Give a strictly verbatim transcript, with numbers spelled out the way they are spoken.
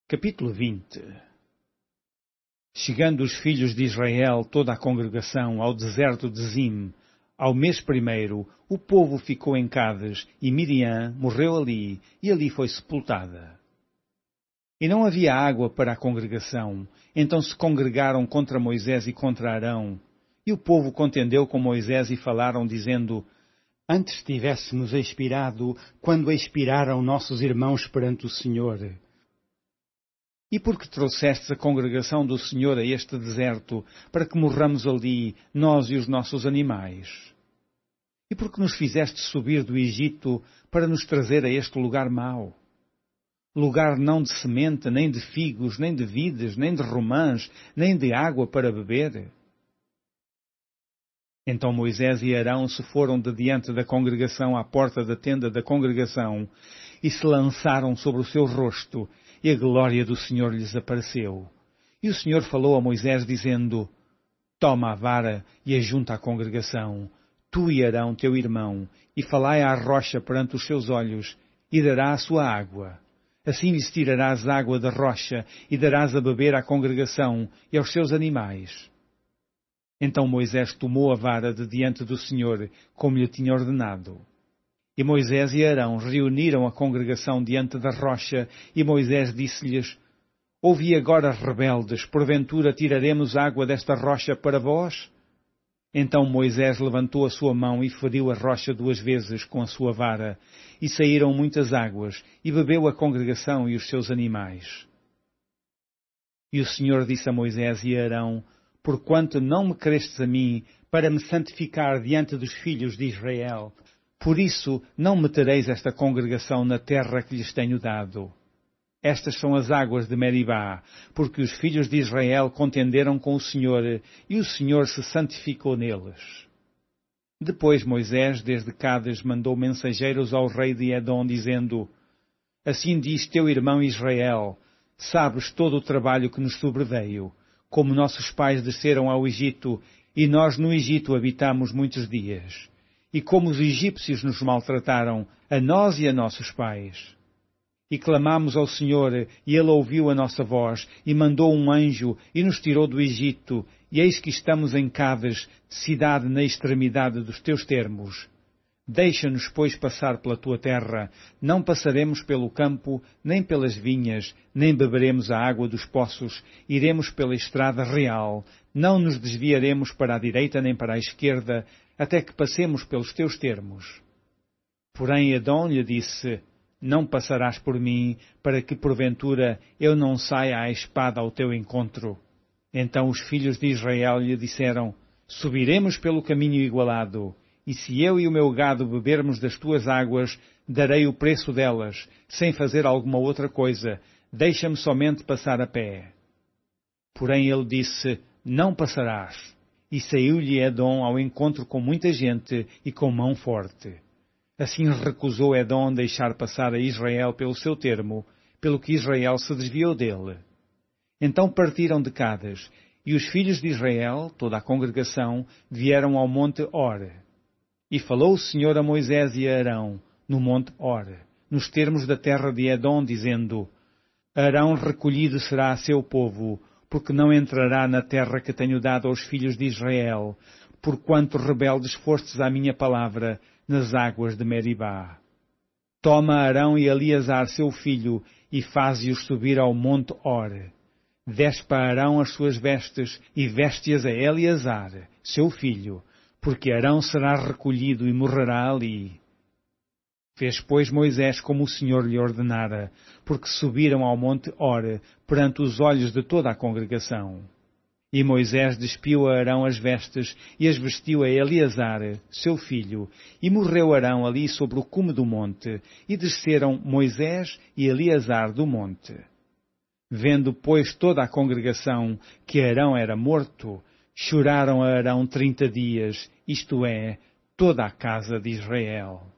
Capítulo vinte. Chegando os filhos de Israel, toda a congregação, ao deserto de Zim, ao mês primeiro, o povo ficou em Cádiz, e Miriam morreu ali, e ali foi sepultada. E não havia água para a congregação, então se congregaram contra Moisés e contra Arão. E o povo contendeu com Moisés e falaram, dizendo: Antes tivéssemos expirado, quando expiraram nossos irmãos perante o Senhor. E por que trouxestes a congregação do Senhor a este deserto, para que morramos ali, nós e os nossos animais? E por que nos fizeste subir do Egito, para nos trazer a este lugar mau? Lugar não de semente, nem de figos, nem de vides, nem de romãs, nem de água para beber? Então Moisés e Arão se foram de diante da congregação à porta da tenda da congregação, e se lançaram sobre o seu rosto, e a glória do Senhor lhes apareceu. E o Senhor falou a Moisés, dizendo: Toma a vara e ajunta a congregação, tu e Arão teu irmão, e falai à rocha perante os seus olhos, e dará a sua água. Assim lhes tirarás água da rocha, e darás a beber à congregação e aos seus animais. Então Moisés tomou a vara de diante do Senhor, como lhe tinha ordenado. E Moisés e Arão reuniram a congregação diante da rocha, e Moisés disse-lhes: Ouvi agora, rebeldes, porventura tiraremos água desta rocha para vós? Então Moisés levantou a sua mão e feriu a rocha duas vezes com a sua vara, e saíram muitas águas, e bebeu a congregação e os seus animais. E o Senhor disse a Moisés e a Arão: Porquanto não me crestes a mim, para me santificar diante dos filhos de Israel, por isso não metereis esta congregação na terra que lhes tenho dado. Estas são as águas de Meribá, porque os filhos de Israel contenderam com o Senhor, e o Senhor se santificou neles. Depois Moisés, desde Cádiz, mandou mensageiros ao rei de Edom, dizendo: Assim diz teu irmão Israel: Sabes todo o trabalho que nos sobreveio, como nossos pais desceram ao Egito, e nós no Egito habitamos muitos dias. E como os egípcios nos maltrataram, a nós e a nossos pais. E clamamos ao Senhor, e Ele ouviu a nossa voz, e mandou um anjo, e nos tirou do Egito, e eis que estamos em Cádiz, cidade na extremidade dos teus termos. Deixa-nos, pois, passar pela tua terra, não passaremos pelo campo, nem pelas vinhas, nem beberemos a água dos poços, iremos pela estrada real, não nos desviaremos para a direita nem para a esquerda, até que passemos pelos teus termos. Porém Edom lhe disse: Não passarás por mim, para que porventura eu não saia à espada ao teu encontro. Então os filhos de Israel lhe disseram: Subiremos pelo caminho igualado, e se eu e o meu gado bebermos das tuas águas, darei o preço delas, sem fazer alguma outra coisa, deixa-me somente passar a pé. Porém ele disse: Não passarás. E saiu-lhe Edom ao encontro com muita gente e com mão forte. Assim recusou Edom deixar passar a Israel pelo seu termo, pelo que Israel se desviou dele. Então partiram de Cádiz, e os filhos de Israel, toda a congregação, vieram ao monte Hor. E falou o Senhor a Moisés e a Arão, no monte Hor, nos termos da terra de Edom, dizendo: Arão recolhido será a seu povo, porque não entrará na terra que tenho dado aos filhos de Israel, porquanto rebeldes fostes à minha palavra nas águas de Meribá. Toma Arão e Eleazar seu filho, e faze-os subir ao monte Hor. Despe a Arão as suas vestes, e veste-as a Eleazar, seu filho, porque Arão será recolhido e morrerá ali. Fez, pois, Moisés como o Senhor lhe ordenara, porque subiram ao monte Hor, perante os olhos de toda a congregação. E Moisés despiu a Arão as vestes, e as vestiu a Eleazar, seu filho, e morreu Arão ali sobre o cume do monte, e desceram Moisés e Eleazar do monte. Vendo, pois, toda a congregação que Arão era morto, choraram a Arão trinta dias, isto é, toda a casa de Israel.